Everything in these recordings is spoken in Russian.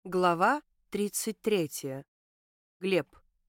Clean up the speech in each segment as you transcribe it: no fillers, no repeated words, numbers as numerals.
Глава 33. Глеб.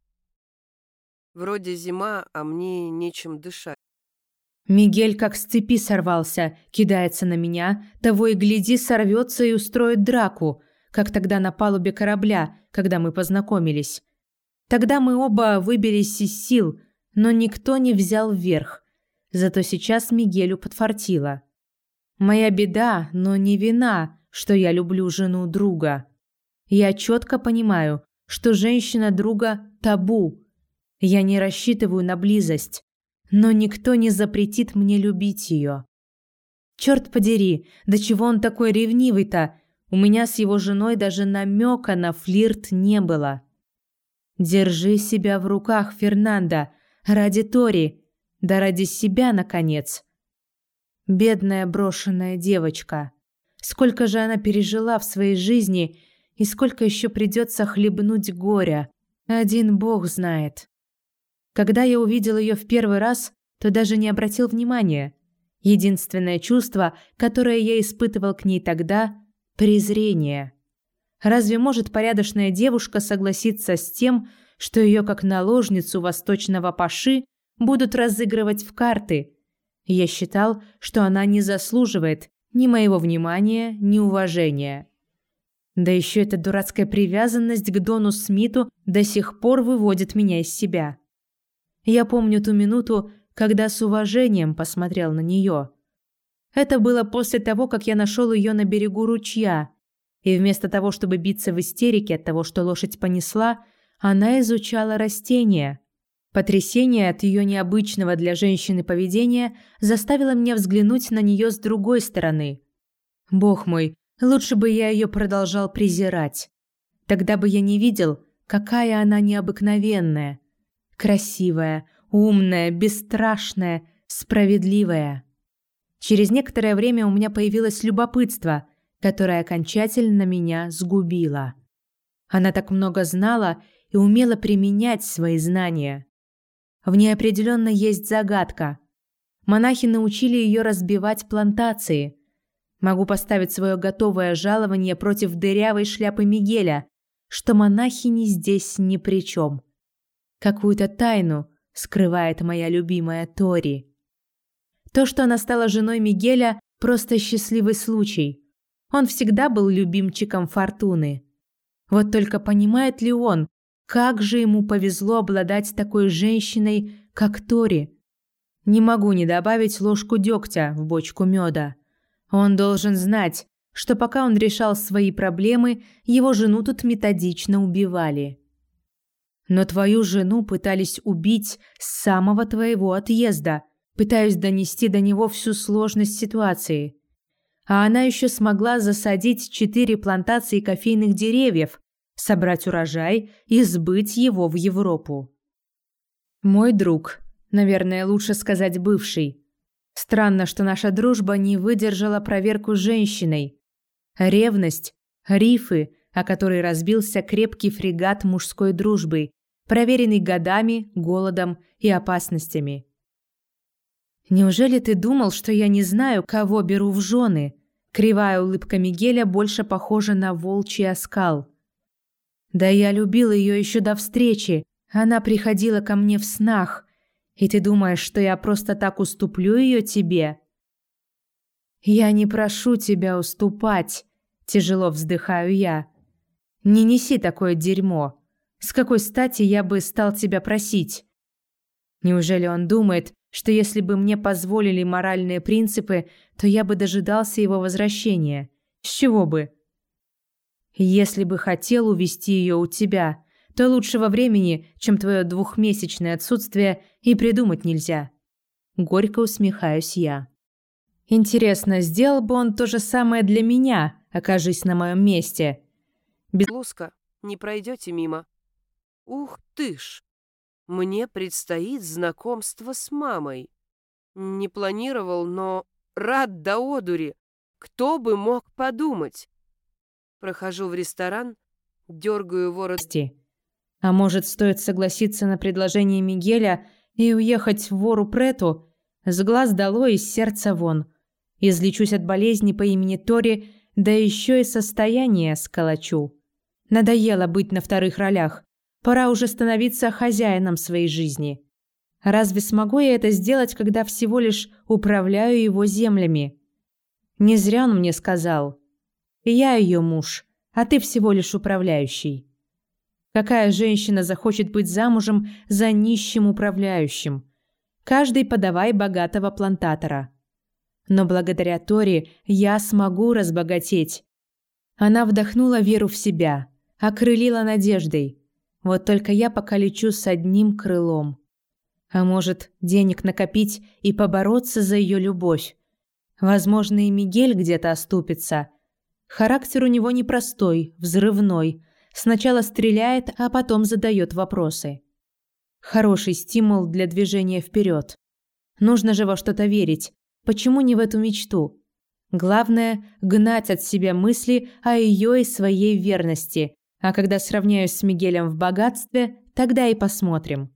Вроде зима, а мне нечем дышать. Мигель как с цепи сорвался, кидается на меня, того и гляди сорвется и устроит драку, как тогда на палубе корабля, когда мы познакомились. Тогда мы оба выбились из сил, но никто не взял вверх. Зато сейчас Мигелю подфартило. Моя беда, но не вина, что я люблю жену друга. Я четко понимаю, что женщина друга – табу. Я не рассчитываю на близость, но никто не запретит мне любить ее. Черт подери, до чего он такой ревнивый-то? У меня с его женой даже намека на флирт не было. Держи себя в руках, Фернандо, ради Тори, да ради себя, наконец. Бедная брошенная девочка. Сколько же она пережила в своей жизни и сколько еще придется хлебнуть горя. Один Бог знает. Когда я увидел ее в первый раз, то даже не обратил внимания. Единственное чувство, которое я испытывал к ней тогда – презрение. Разве может порядочная девушка согласиться с тем, что ее как наложницу восточного паши будут разыгрывать в карты? Я считал, что она не заслуживает ни моего внимания, ни уважения. Да еще эта дурацкая привязанность к Дону Смиту до сих пор выводит меня из себя. Я помню ту минуту, когда с уважением посмотрел на нее. Это было после того, как я нашел ее на берегу ручья, и вместо того, чтобы биться в истерике от того, что лошадь понесла, она изучала растения. Потрясение от ее необычного для женщины поведения заставило меня взглянуть на нее с другой стороны. Бог мой, лучше бы я ее продолжал презирать. Тогда бы я не видел, какая она необыкновенная. Красивая, умная, бесстрашная, справедливая. Через некоторое время у меня появилось любопытство, которое окончательно меня сгубило. Она так много знала и умела применять свои знания. В ней определенно есть загадка. Монахи научили ее разбивать плантации. Могу поставить свое готовое жалование против дырявой шляпы Мигеля, что монахини здесь ни при чем. Какую-то тайну скрывает моя любимая Тори. То, что она стала женой Мигеля, просто счастливый случай. Он всегда был любимчиком Фортуны. Вот только понимает ли он, как же ему повезло обладать такой женщиной, как Тори? Не могу не добавить ложку дегтя в бочку меда. Он должен знать, что пока он решал свои проблемы, его жену тут методично убивали. Но твою жену пытались убить с самого твоего отъезда, пытаясь донести до него всю сложность ситуации. А она еще смогла засадить 4 плантации кофейных деревьев, собрать урожай и сбыть его в Европу. Мой друг, наверное, лучше сказать бывший. Странно, что наша дружба не выдержала проверку женщиной. Ревность, рифы, о которой разбился крепкий фрегат мужской дружбы, проверенный годами, голодом и опасностями. Неужели ты думал, что я не знаю, кого беру в жены? Кривая улыбка Мигеля больше похожа на волчий оскал. Да я любил ее еще до встречи. Она приходила ко мне в снах. И ты думаешь, что я просто так уступлю ее тебе? Я не прошу тебя уступать, тяжело вздыхаю я. Не неси такое дерьмо. С какой стати я бы стал тебя просить? Неужели он думает, что если бы мне позволили моральные принципы, то я бы дожидался его возвращения? С чего бы? Если бы хотел увести ее у тебя, то лучшего времени, чем твое 2-месячное отсутствие, и придумать нельзя. Горько усмехаюсь я. Интересно, сделал бы он то же самое для меня, окажись на моем месте? Луска, не пройдете мимо. Ух ты ж! Мне предстоит знакомство с мамой. Не планировал, но рад до одури. Кто бы мог подумать? Прохожу в ресторан, дергаю ворот. А может, стоит согласиться на предложение Мигеля и уехать в Вору-Прету? С глаз долой и с сердца вон. Излечусь от болезни по имени Тори, да еще и состояние сколочу. Надоело быть на вторых ролях. Пора уже становиться хозяином своей жизни. Разве смогу я это сделать, когда всего лишь управляю его землями? Не зря он мне сказал: «Я ее муж, а ты всего лишь управляющий». Какая женщина захочет быть замужем за нищим управляющим? Каждый подавай богатого плантатора. Но благодаря Тори я смогу разбогатеть. Она вдохнула веру в себя, окрылила надеждой. Вот только я пока лечу с одним крылом. А может, денег накопить и побороться за ее любовь? Возможно, и Мигель где-то оступится. Характер у него непростой, взрывной. Сначала стреляет, а потом задает вопросы. Хороший стимул для движения вперед. Нужно же во что-то верить. Почему не в эту мечту? Главное – гнать от себя мысли о ее и своей верности. А когда сравняюсь с Мигелем в богатстве, тогда и посмотрим.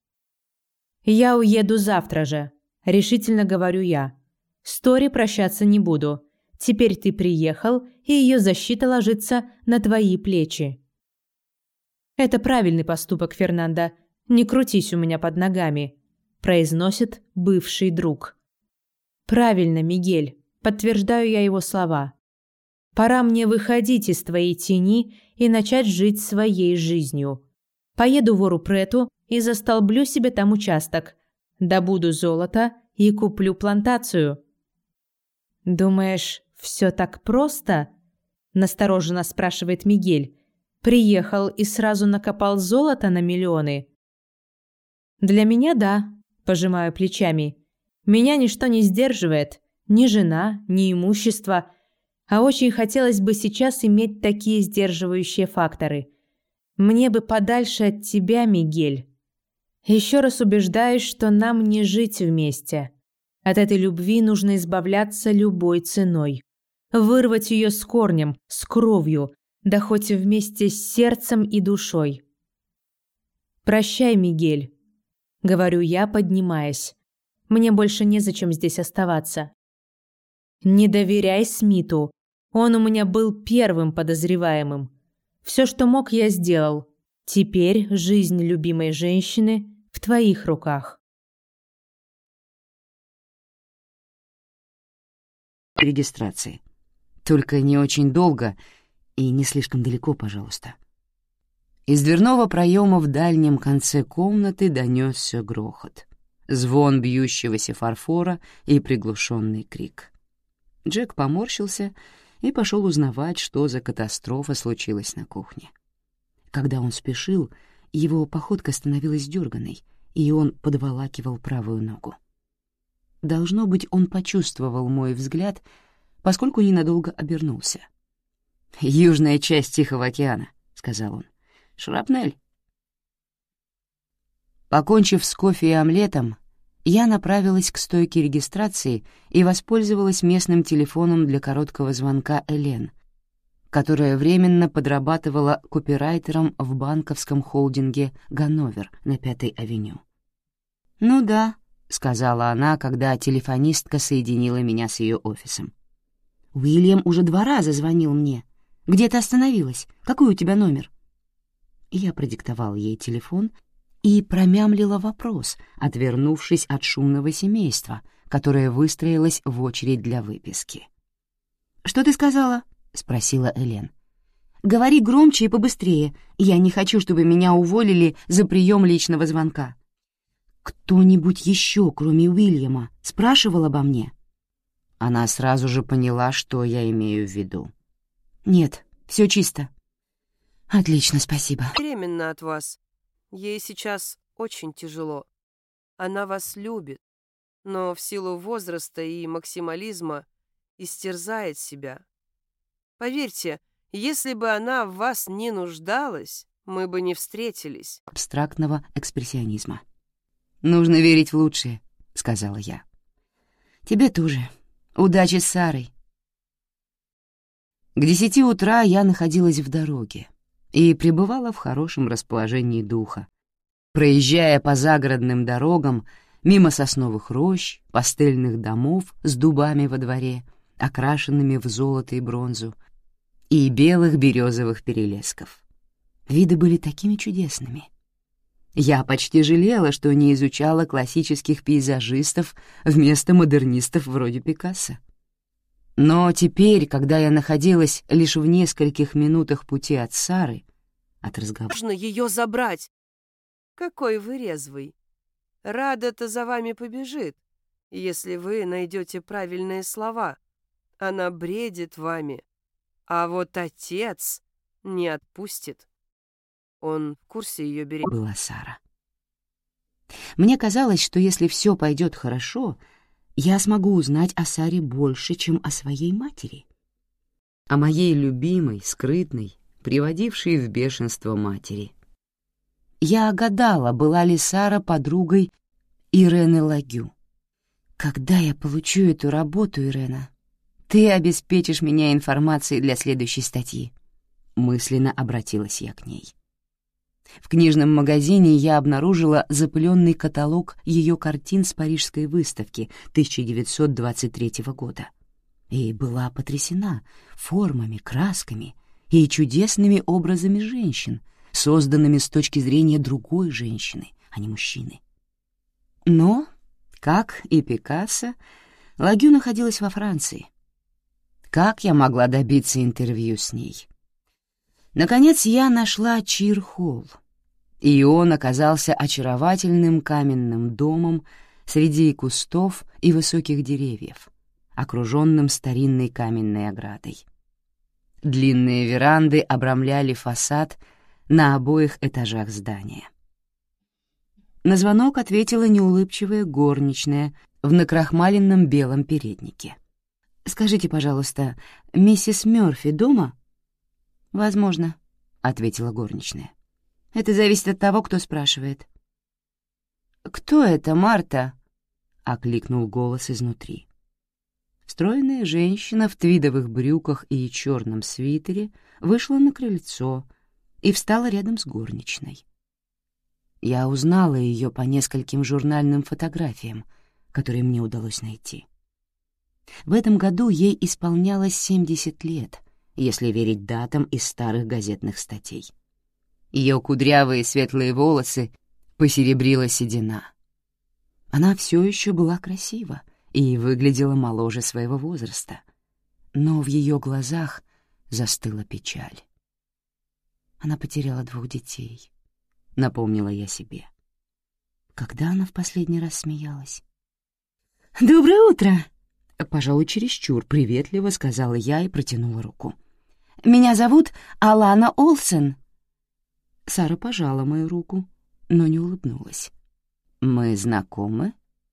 «Я уеду завтра же», – решительно говорю я. «С Тори прощаться не буду. Теперь ты приехал, и ее защита ложится на твои плечи». «Это правильный поступок, Фернандо. Не крутись у меня под ногами», – произносит бывший друг. «Правильно, Мигель», – подтверждаю я его слова. «Пора мне выходить из твоей тени и начать жить своей жизнью. Поеду в Ору-Прету и застолблю себе там участок. Добуду золото и куплю плантацию». «Думаешь, все так просто?» – настороженно спрашивает Мигель. «Приехал и сразу накопал золото на миллионы?» «Для меня – да», – пожимаю плечами. «Меня ничто не сдерживает, ни жена, ни имущество. А очень хотелось бы сейчас иметь такие сдерживающие факторы. Мне бы подальше от тебя, Мигель. Еще раз убеждаюсь, что нам не жить вместе. От этой любви нужно избавляться любой ценой. Вырвать ее с корнем, с кровью, да хоть вместе с сердцем и душой. «Прощай, Мигель», — говорю я, поднимаясь. Мне больше незачем здесь оставаться. Не доверяй Смиту. Он у меня был первым подозреваемым. Все, что мог, я сделал. Теперь жизнь любимой женщины в твоих руках. Регистрации. Только не очень долго и не слишком далеко, пожалуйста. Из дверного проема в дальнем конце комнаты донесся грохот, звон бьющегося фарфора и приглушенный крик. Джек поморщился и пошел узнавать, что за катастрофа случилась на кухне. Когда он спешил, его походка становилась дерганой, и он подволакивал правую ногу. Должно быть, он почувствовал мой взгляд, поскольку ненадолго обернулся. «Южная часть Тихого океана», — сказал он. «Шрапнель». Покончив с кофе и омлетом, я направилась к стойке регистрации и воспользовалась местным телефоном для короткого звонка Элен, которая временно подрабатывала копирайтером в банковском холдинге «Ганновер» на 5-й авеню. «Ну да», — сказала она, когда телефонистка соединила меня с ее офисом. «Уильям уже 2 раза звонил мне. Где ты остановилась? Какой у тебя номер?» Я продиктовала ей телефон и промямлила вопрос, отвернувшись от шумного семейства, которое выстроилось в очередь для выписки. «Что ты сказала?» — спросила Элен. «Говори громче и побыстрее. Я не хочу, чтобы меня уволили за прием личного звонка». «Кто-нибудь еще, кроме Уильяма, спрашивал обо мне?» Она сразу же поняла, что я имею в виду. «Нет, все чисто». «Отлично, спасибо». Беременна от вас. Ей сейчас очень тяжело. Она вас любит, но в силу возраста и максимализма истерзает себя. Поверьте, если бы она в вас не нуждалась, мы бы не встретились. Абстрактного экспрессионизма. «Нужно верить в лучшее», — сказала я. «Тебе тоже. Удачи с Сарой». К 10 утра я находилась в дороге и пребывала в хорошем расположении духа, проезжая по загородным дорогам мимо сосновых рощ, пастельных домов с дубами во дворе, окрашенными в золото и бронзу, и белых березовых перелесков. Виды были такими чудесными. Я почти жалела, что не изучала классических пейзажистов вместо модернистов вроде Пикассо. Но теперь, когда я находилась лишь в нескольких минутах пути от Сары, от разговора... Можно ее забрать. Какой вы резвый. Рада-то за вами побежит, если вы найдете правильные слова. Она бредит вами. А вот отец не отпустит. Он в курсе ее беременности. Была Сара. Мне казалось, что если все пойдет хорошо, я смогу узнать о Саре больше, чем о своей матери. О моей любимой, скрытной, приводившей в бешенство матери. Я гадала, была ли Сара подругой Ирены Лагю. «Когда я получу эту работу, Ирена, ты обеспечишь меня информацией для следующей статьи», — мысленно обратилась я к ней. В книжном магазине я обнаружила запыленный каталог ее картин с парижской выставки 1923 года и была потрясена формами, красками и чудесными образами женщин, созданными с точки зрения другой женщины, а не мужчины. Но, как и Пикассо, Лагю находилась во Франции. Как я могла добиться интервью с ней? Наконец я нашла Чир-Холл, и он оказался очаровательным каменным домом среди кустов и высоких деревьев, окруженным старинной каменной оградой. Длинные веранды обрамляли фасад на обоих этажах здания. На звонок ответила неулыбчивая горничная в накрахмаленном белом переднике. «Скажите, пожалуйста, миссис Мёрфи дома?» «Возможно», — ответила горничная. «Это зависит от того, кто спрашивает». «Кто это, Марта?» — окликнул голос изнутри. Стройная женщина в твидовых брюках и черном свитере вышла на крыльцо и встала рядом с горничной. Я узнала ее по нескольким журнальным фотографиям, которые мне удалось найти. В этом году ей исполнялось 70 лет, если верить датам из старых газетных статей. Ее кудрявые светлые волосы посеребрила седина. Она все еще была красива и выглядела моложе своего возраста, но в ее глазах застыла печаль. Она потеряла 2 детей, напомнила я себе. Когда она в последний раз смеялась? «Доброе утро!» — пожалуй, чересчур приветливо сказала я и протянула руку. «Меня зовут Алана Олсен». Сара пожала мою руку, но не улыбнулась. «Мы знакомы?»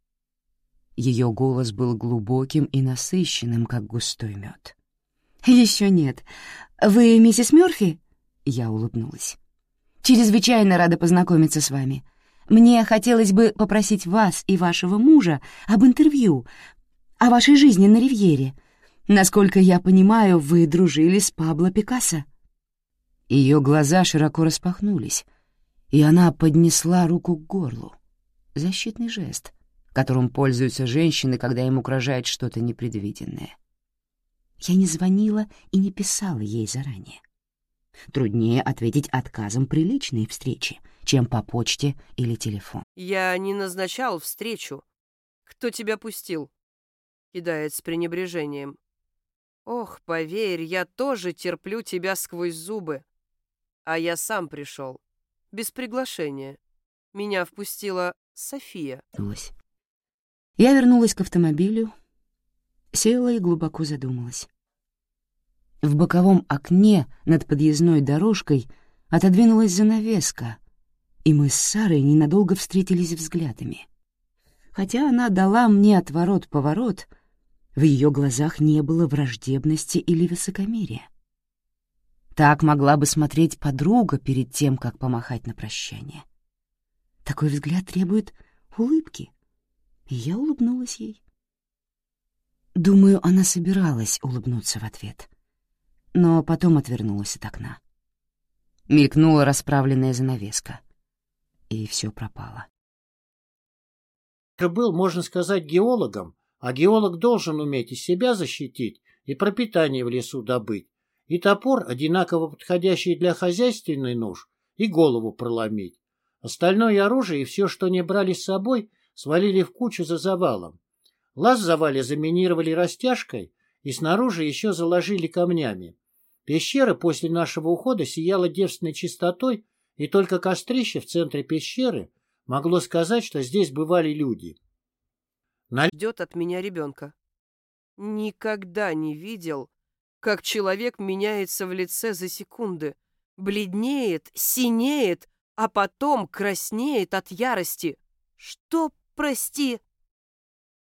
Ее голос был глубоким и насыщенным, как густой мед. «Еще нет. Вы миссис Мёрфи?» Я улыбнулась. «Чрезвычайно рада познакомиться с вами. Мне хотелось бы попросить вас и вашего мужа об интервью, о вашей жизни на Ривьере. Насколько я понимаю, вы дружили с Пабло Пикассо». Ее глаза широко распахнулись, и она поднесла руку к горлу. Защитный жест, которым пользуются женщины, когда им угрожает что-то непредвиденное. Я не звонила и не писала ей заранее. Труднее ответить отказом при личной встрече, чем по почте или телефону. Я не назначал встречу. Кто тебя пустил? Кидает с пренебрежением. Ох, поверь, я тоже терплю тебя сквозь зубы. А я сам пришел. Без приглашения. Меня впустила София. Я вернулась к автомобилю, села и глубоко задумалась. В боковом окне над подъездной дорожкой отодвинулась занавеска, и мы с Сарой ненадолго встретились взглядами. Хотя она дала мне отворот-поворот, в ее глазах не было враждебности или высокомерия. Так могла бы смотреть подруга перед тем, как помахать на прощание. Такой взгляд требует улыбки, и я улыбнулась ей. Думаю, она собиралась улыбнуться в ответ, но потом отвернулась от окна. Мелькнула расправленная занавеска, и все пропало. Я был, можно сказать, геологом, а геолог должен уметь и себя защитить, и пропитание в лесу добыть, и топор, одинаково подходящий для хозяйственный нож, и голову проломить. Остальное оружие и все, что не брали с собой, свалили в кучу за завалом. Лаз в завале заминировали растяжкой и снаружи еще заложили камнями. Пещера после нашего ухода сияла девственной чистотой, и только кострище в центре пещеры могло сказать, что здесь бывали люди. Ждет от меня ребенка. Никогда не видел, как человек меняется в лице за секунды. Бледнеет, синеет, а потом краснеет от ярости. Что, прости?